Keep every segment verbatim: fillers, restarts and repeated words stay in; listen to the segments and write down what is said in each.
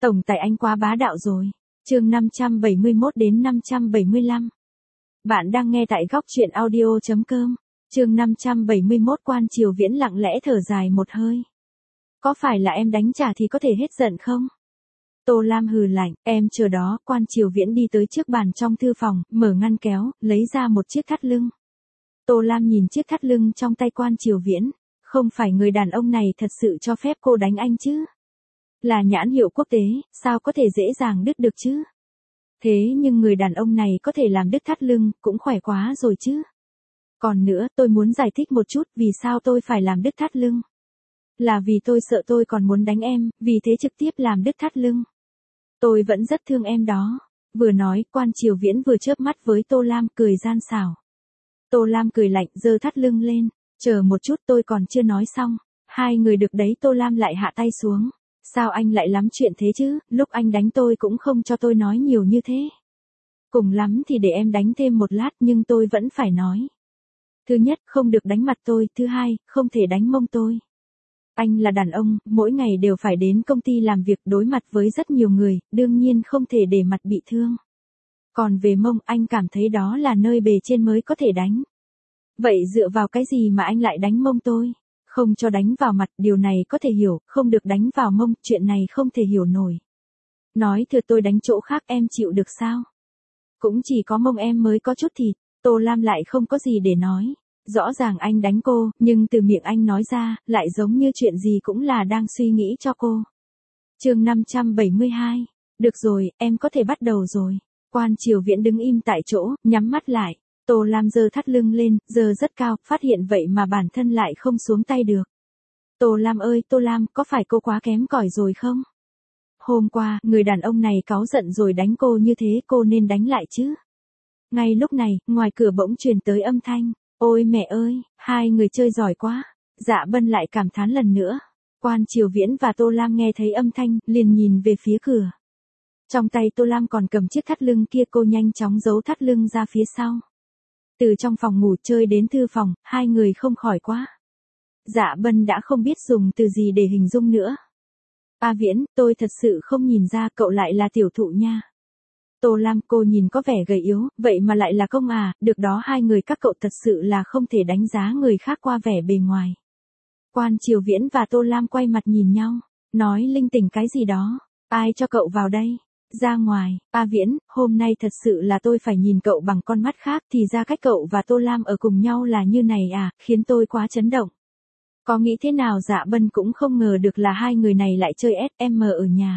Tổng tài anh quá bá đạo rồi. Chương năm trăm bảy mươi mốt đến năm trăm bảy mươi lăm. Bạn đang nghe tại góc truyện audio chấm com. Chương năm trăm bảy mươi mốt. Quan Triều Viễn lặng lẽ thở dài một hơi. Có phải là em đánh trả thì có thể hết giận không? Tô Lam hừ lạnh, em chờ đó. Quan Triều Viễn đi tới trước bàn trong thư phòng, mở ngăn kéo, lấy ra một chiếc thắt lưng. Tô Lam nhìn chiếc thắt lưng trong tay Quan Triều Viễn. Không phải người đàn ông này thật sự cho phép cô đánh anh chứ? Là nhãn hiệu quốc tế, sao có thể dễ dàng đứt được chứ? Thế nhưng người đàn ông này có thể làm đứt thắt lưng, cũng khỏe quá rồi chứ. Còn nữa, tôi muốn giải thích một chút vì sao tôi phải làm đứt thắt lưng. Là vì tôi sợ tôi còn muốn đánh em, vì thế trực tiếp làm đứt thắt lưng. Tôi vẫn rất thương em đó. Vừa nói, Quan Triều Viễn vừa chớp mắt với Tô Lam, cười gian xảo. Tô Lam cười lạnh, giơ thắt lưng lên. Chờ một chút, tôi còn chưa nói xong. Hai người được đấy. Tô Lam lại hạ tay xuống. Sao anh lại lắm chuyện thế chứ, lúc anh đánh tôi cũng không cho tôi nói nhiều như thế. Cùng lắm thì để em đánh thêm một lát, nhưng tôi vẫn phải nói. Thứ nhất, không được đánh mặt tôi, thứ hai, không thể đánh mông tôi. Anh là đàn ông, mỗi ngày đều phải đến công ty làm việc, đối mặt với rất nhiều người, đương nhiên không thể để mặt bị thương. Còn về mông, anh cảm thấy đó là nơi bề trên mới có thể đánh. Vậy dựa vào cái gì mà anh lại đánh mông tôi? Không cho đánh vào mặt, điều này có thể hiểu, không được đánh vào mông, chuyện này không thể hiểu nổi. Nói thừa tôi đánh chỗ khác, em chịu được sao? Cũng chỉ có mông em mới có chút thịt. Tô Lam lại không có gì để nói. Rõ ràng anh đánh cô, nhưng từ miệng anh nói ra, lại giống như chuyện gì cũng là đang suy nghĩ cho cô. Chương năm trăm bảy mươi hai. Được rồi, em có thể bắt đầu rồi. Quan Triều Viễn đứng im tại chỗ, nhắm mắt lại. Tô Lam giơ thắt lưng lên, giơ rất cao, phát hiện vậy mà bản thân lại không xuống tay được. Tô Lam ơi, Tô Lam, có phải cô quá kém cỏi rồi không? Hôm qua, người đàn ông này cáu giận rồi đánh cô như thế, cô nên đánh lại chứ. Ngay lúc này, ngoài cửa bỗng truyền tới âm thanh. Ôi mẹ ơi, hai người chơi giỏi quá. Dạ Bân lại cảm thán lần nữa. Quan Triều Viễn và Tô Lam nghe thấy âm thanh, liền nhìn về phía cửa. Trong tay Tô Lam còn cầm chiếc thắt lưng kia, cô nhanh chóng giấu thắt lưng ra phía sau. Từ trong phòng ngủ chơi đến thư phòng, hai người không khỏi quá. Dạ Bân đã không biết dùng từ gì để hình dung nữa. A Viễn, tôi thật sự không nhìn ra cậu lại là tiểu thụ nha. Tô Lam, cô nhìn có vẻ gầy yếu, vậy mà lại là công à, được đó, hai người các cậu thật sự là không thể đánh giá người khác qua vẻ bề ngoài. Quan Triều Viễn và Tô Lam quay mặt nhìn nhau, nói linh tinh cái gì đó, ai cho cậu vào đây? Ra ngoài. A Viễn, hôm nay thật sự là tôi phải nhìn cậu bằng con mắt khác, thì ra cách cậu và Tô Lam ở cùng nhau là như này à, khiến tôi quá chấn động. Có nghĩ thế nào Dạ Bân cũng không ngờ được là hai người này lại chơi ét em ở nhà.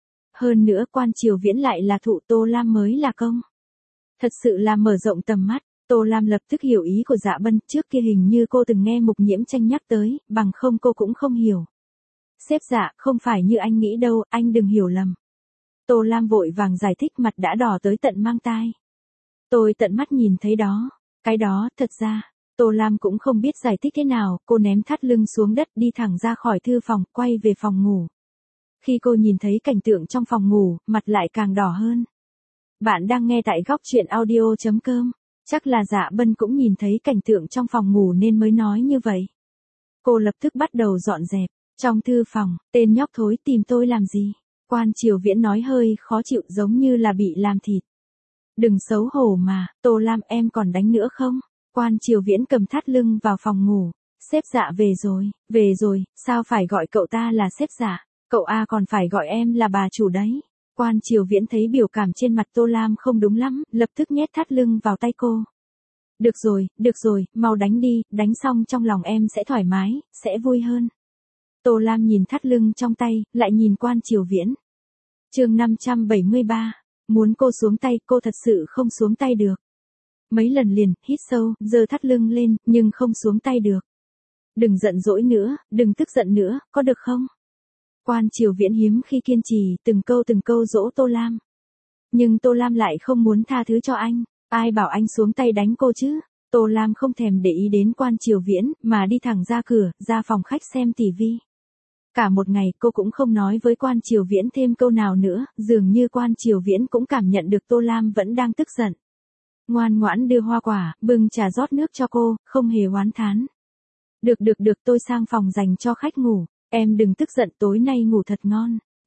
Hơn nữa Quan Triều Viễn lại là thụ, Tô Lam mới là công. Thật sự là mở rộng tầm mắt. Tô Lam lập tức hiểu ý của Dạ Bân, trước kia hình như cô từng nghe Mục Nhiễm Tranh nhắc tới, bằng không cô cũng không hiểu. Sếp Dạ, không phải như anh nghĩ đâu, anh đừng hiểu lầm. Tô Lam vội vàng giải thích, mặt đã đỏ tới tận mang tai. Tôi tận mắt nhìn thấy đó. Cái đó, thật ra, Tô Lam cũng không biết giải thích thế nào, cô ném thắt lưng xuống đất, đi thẳng ra khỏi thư phòng, quay về phòng ngủ. Khi cô nhìn thấy cảnh tượng trong phòng ngủ, mặt lại càng đỏ hơn. Bạn đang nghe tại góc truyện audio chấm com. Chắc là Dạ Bân cũng nhìn thấy cảnh tượng trong phòng ngủ nên mới nói như vậy. Cô lập tức bắt đầu dọn dẹp. Trong thư phòng, tên nhóc thối tìm tôi làm gì? Quan Triều Viễn nói hơi khó chịu, giống như là bị làm thịt. Đừng xấu hổ mà, Tô Lam, em còn đánh nữa không? Quan Triều Viễn cầm thắt lưng vào phòng ngủ. Sếp Dạ về rồi, về rồi, sao phải gọi cậu ta là sếp Dạ? Cậu A còn phải gọi em là bà chủ đấy. Quan Triều Viễn thấy biểu cảm trên mặt Tô Lam không đúng lắm, lập tức nhét thắt lưng vào tay cô. Được rồi, được rồi, mau đánh đi, đánh xong trong lòng em sẽ thoải mái, sẽ vui hơn. Tô Lam nhìn thắt lưng trong tay, lại nhìn Quan Triều Viễn. Chương năm trăm bảy mươi ba. Muốn cô xuống tay, cô thật sự không xuống tay được. Mấy lần liền, hít sâu, giơ thắt lưng lên, nhưng không xuống tay được. Đừng giận dỗi nữa, đừng tức giận nữa, có được không? Quan Triều Viễn hiếm khi kiên trì, từng câu từng câu dỗ Tô Lam. Nhưng Tô Lam lại không muốn tha thứ cho anh. Ai bảo anh xuống tay đánh cô chứ? Tô Lam không thèm để ý đến Quan Triều Viễn, mà đi thẳng ra cửa, ra phòng khách xem tivi. Cả một ngày cô cũng không nói với Quan Triều Viễn thêm câu nào nữa, dường như Quan Triều Viễn cũng cảm nhận được Tô Lam vẫn đang tức giận. Ngoan ngoãn đưa hoa quả, bưng trà rót nước cho cô, không hề oán thán. Được được được, tôi sang phòng dành cho khách ngủ. Em đừng tức giận, tối nay ngủ thật ngon.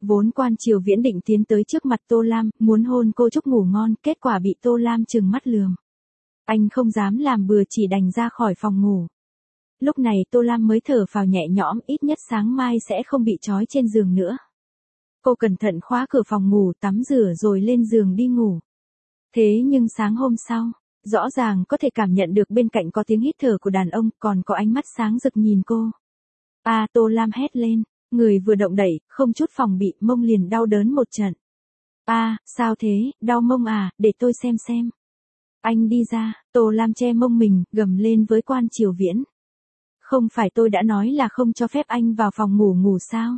Vốn Quan Triều Viễn định tiến tới trước mặt Tô Lam, muốn hôn cô chúc ngủ ngon, kết quả bị Tô Lam trừng mắt lườm. Anh không dám làm bừa chỉ đành ra khỏi phòng ngủ. Lúc này Tô Lam mới thở phào nhẹ nhõm, ít nhất sáng mai sẽ không bị trói trên giường nữa. Cô cẩn thận khóa cửa phòng ngủ, tắm rửa rồi lên giường đi ngủ. Thế nhưng sáng hôm sau, rõ ràng có thể cảm nhận được bên cạnh có tiếng hít thở của đàn ông, còn có ánh mắt sáng rực nhìn cô. À, Tô Lam hét lên, người vừa động đậy, không chút phòng bị, mông liền đau đớn một trận. À, sao thế, đau mông à, để tôi xem xem. Anh đi ra, Tô Lam che mông mình, gầm lên với Quan Triều Viễn. Không phải tôi đã nói là không cho phép anh vào phòng ngủ ngủ sao?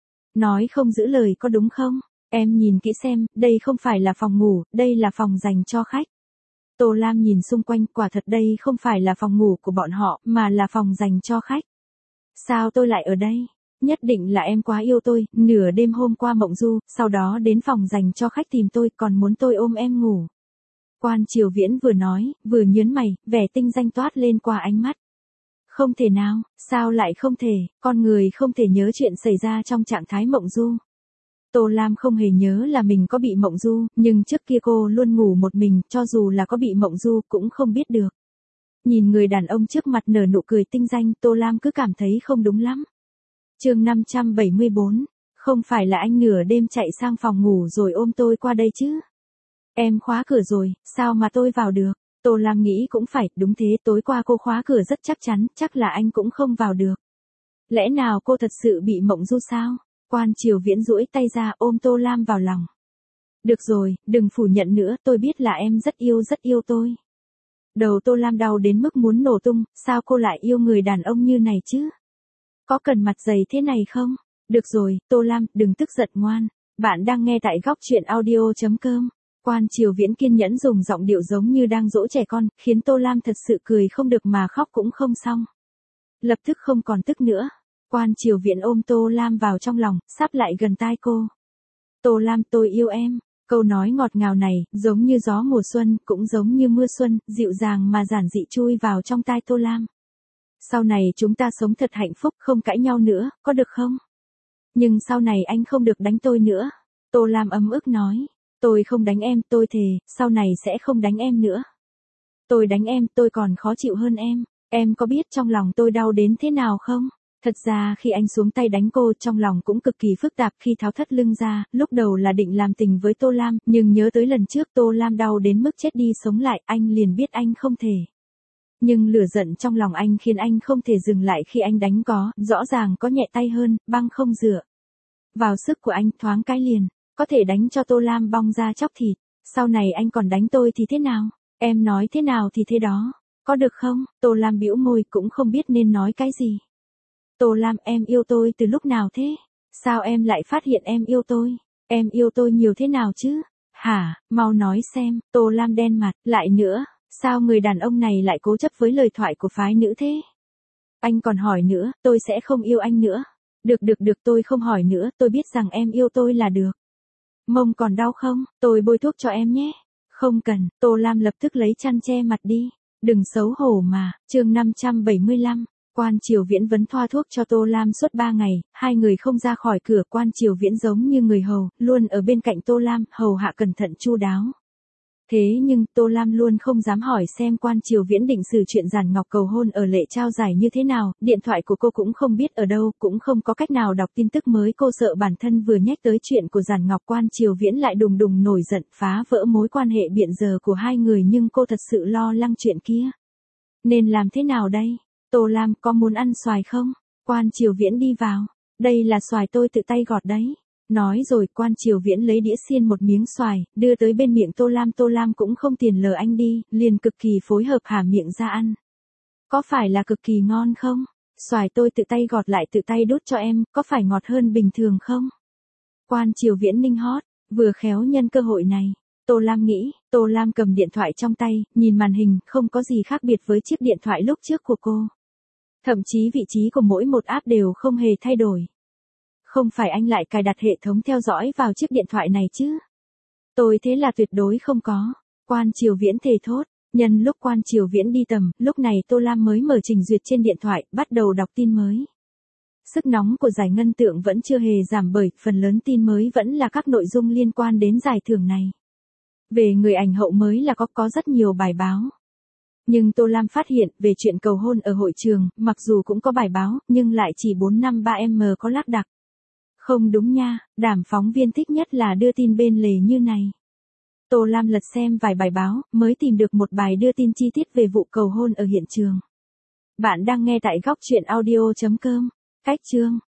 Nói không giữ lời có đúng không? Em nhìn kỹ xem, đây không phải là phòng ngủ, đây là phòng dành cho khách. Tô Lam nhìn xung quanh, quả thật đây không phải là phòng ngủ của bọn họ, mà là phòng dành cho khách. Sao tôi lại ở đây? Nhất định là em quá yêu tôi, nửa đêm hôm qua mộng du, sau đó đến phòng dành cho khách tìm tôi, còn muốn tôi ôm em ngủ. Quan Triều Viễn vừa nói, vừa nhớn mày, vẻ tinh danh toát lên qua ánh mắt. Không thể nào, sao lại không thể, con người không thể nhớ chuyện xảy ra trong trạng thái mộng du. Tô Lam không hề nhớ là mình có bị mộng du, nhưng trước kia cô luôn ngủ một mình, cho dù là có bị mộng du cũng không biết được. Nhìn người đàn ông trước mặt nở nụ cười tinh danh, Tô Lam cứ cảm thấy không đúng lắm. Chương năm trăm bảy mươi bốn, không phải là anh nửa đêm chạy sang phòng ngủ rồi ôm tôi qua đây chứ? Em khóa cửa rồi, sao mà tôi vào được? Tô Lam nghĩ cũng phải, đúng thế, tối qua cô khóa cửa rất chắc chắn, chắc là anh cũng không vào được. Lẽ nào cô thật sự bị mộng du sao? Quan Triều Viễn duỗi tay ra ôm Tô Lam vào lòng. Được rồi, đừng phủ nhận nữa, tôi biết là em rất yêu rất yêu tôi. Đầu Tô Lam đau đến mức muốn nổ tung, sao cô lại yêu người đàn ông như này chứ? Có cần mặt dày thế này không? Được rồi, Tô Lam, đừng tức giận ngoan. Bạn đang nghe tại góc truyện audio chấm com. Quan Triều Viễn kiên nhẫn dùng giọng điệu giống như đang dỗ trẻ con, khiến Tô Lam thật sự cười không được mà khóc cũng không xong. Lập tức không còn tức nữa. Quan Triều Viễn ôm Tô Lam vào trong lòng, sáp lại gần tai cô. Tô Lam, tôi yêu em. Câu nói ngọt ngào này, giống như gió mùa xuân, cũng giống như mưa xuân, dịu dàng mà giản dị chui vào trong tai Tô Lam. Sau này chúng ta sống thật hạnh phúc, không cãi nhau nữa, có được không? Nhưng sau này anh không được đánh tôi nữa. Tô Lam ấm ức nói. Tôi không đánh em, tôi thề, sau này sẽ không đánh em nữa. Tôi đánh em, tôi còn khó chịu hơn em. Em có biết trong lòng tôi đau đến thế nào không? Thật ra khi anh xuống tay đánh cô, trong lòng cũng cực kỳ phức tạp. Khi tháo thắt lưng ra, lúc đầu là định làm tình với Tô Lam, nhưng nhớ tới lần trước Tô Lam đau đến mức chết đi sống lại, anh liền biết anh không thể. Nhưng lửa giận trong lòng anh khiến anh không thể dừng lại khi anh đánh có, rõ ràng có nhẹ tay hơn, băng không dựa vào sức của anh, thoáng cái liền có thể đánh cho Tô Lam bong ra chóc thịt. Sau này anh còn đánh tôi thì thế nào? Em nói thế nào thì thế đó. Có được không? Tô Lam bĩu môi cũng không biết nên nói cái gì. Tô Lam, em yêu tôi từ lúc nào thế? Sao em lại phát hiện em yêu tôi? Em yêu tôi nhiều thế nào chứ? Hả, mau nói xem. Tô Lam đen mặt, lại nữa, sao người đàn ông này lại cố chấp với lời thoại của phái nữ thế? Anh còn hỏi nữa, tôi sẽ không yêu anh nữa. Được được được, tôi không hỏi nữa, tôi biết rằng em yêu tôi là được. Mông còn đau không? Tôi bôi thuốc cho em nhé. Không cần, Tô Lam lập tức lấy chăn che mặt đi. Đừng xấu hổ mà. Chương năm trăm bảy mươi lăm. Quan Triều Viễn vẫn thoa thuốc cho Tô Lam suốt ba ngày, hai người không ra khỏi cửa. Quan Triều Viễn giống như người hầu, luôn ở bên cạnh Tô Lam, hầu hạ cẩn thận chu đáo. Thế nhưng, Tô Lam luôn không dám hỏi xem Quan Triều Viễn định xử chuyện Giản Ngọc cầu hôn ở lễ trao giải như thế nào, điện thoại của cô cũng không biết ở đâu, cũng không có cách nào đọc tin tức mới, cô sợ bản thân vừa nhắc tới chuyện của Giản Ngọc Quan Triều Viễn lại đùng đùng nổi giận, phá vỡ mối quan hệ hiện giờ của hai người, nhưng cô thật sự lo lắng chuyện kia. Nên làm thế nào đây? Tô Lam, có muốn ăn xoài không? Quan Triều Viễn đi vào. Đây là xoài tôi tự tay gọt đấy. Nói rồi, Quan Triều Viễn lấy đĩa xiên một miếng xoài, đưa tới bên miệng Tô Lam. Tô Lam cũng không tiền lờ anh đi, liền cực kỳ phối hợp há miệng ra ăn. Có phải là cực kỳ ngon không? Xoài tôi tự tay gọt lại tự tay đút cho em, có phải ngọt hơn bình thường không? Quan Triều Viễn ninh hót, vừa khéo nhân cơ hội này. Tô Lam nghĩ, Tô Lam cầm điện thoại trong tay, nhìn màn hình, không có gì khác biệt với chiếc điện thoại lúc trước của cô. Thậm chí vị trí của mỗi một app đều không hề thay đổi. Không phải anh lại cài đặt hệ thống theo dõi vào chiếc điện thoại này chứ? Tôi thế là tuyệt đối không có. Quan Triều Viễn thề thốt. Nhân lúc Quan Triều Viễn đi tầm, lúc này Tô Lam mới mở trình duyệt trên điện thoại, bắt đầu đọc tin mới. Sức nóng của giải ngân tượng vẫn chưa hề giảm bởi phần lớn tin mới vẫn là các nội dung liên quan đến giải thưởng này. Về người ảnh hậu mới là có có rất nhiều bài báo. Nhưng Tô Lam phát hiện về chuyện cầu hôn ở hội trường, mặc dù cũng có bài báo, nhưng lại chỉ bốn năm ba em có lác đác. Không đúng nha, đảm phóng viên thích nhất là đưa tin bên lề như này. Tô Lam lật xem vài bài báo, mới tìm được một bài đưa tin chi tiết về vụ cầu hôn ở hiện trường. Bạn đang nghe tại góc chuyện audio chấm com. Cách chương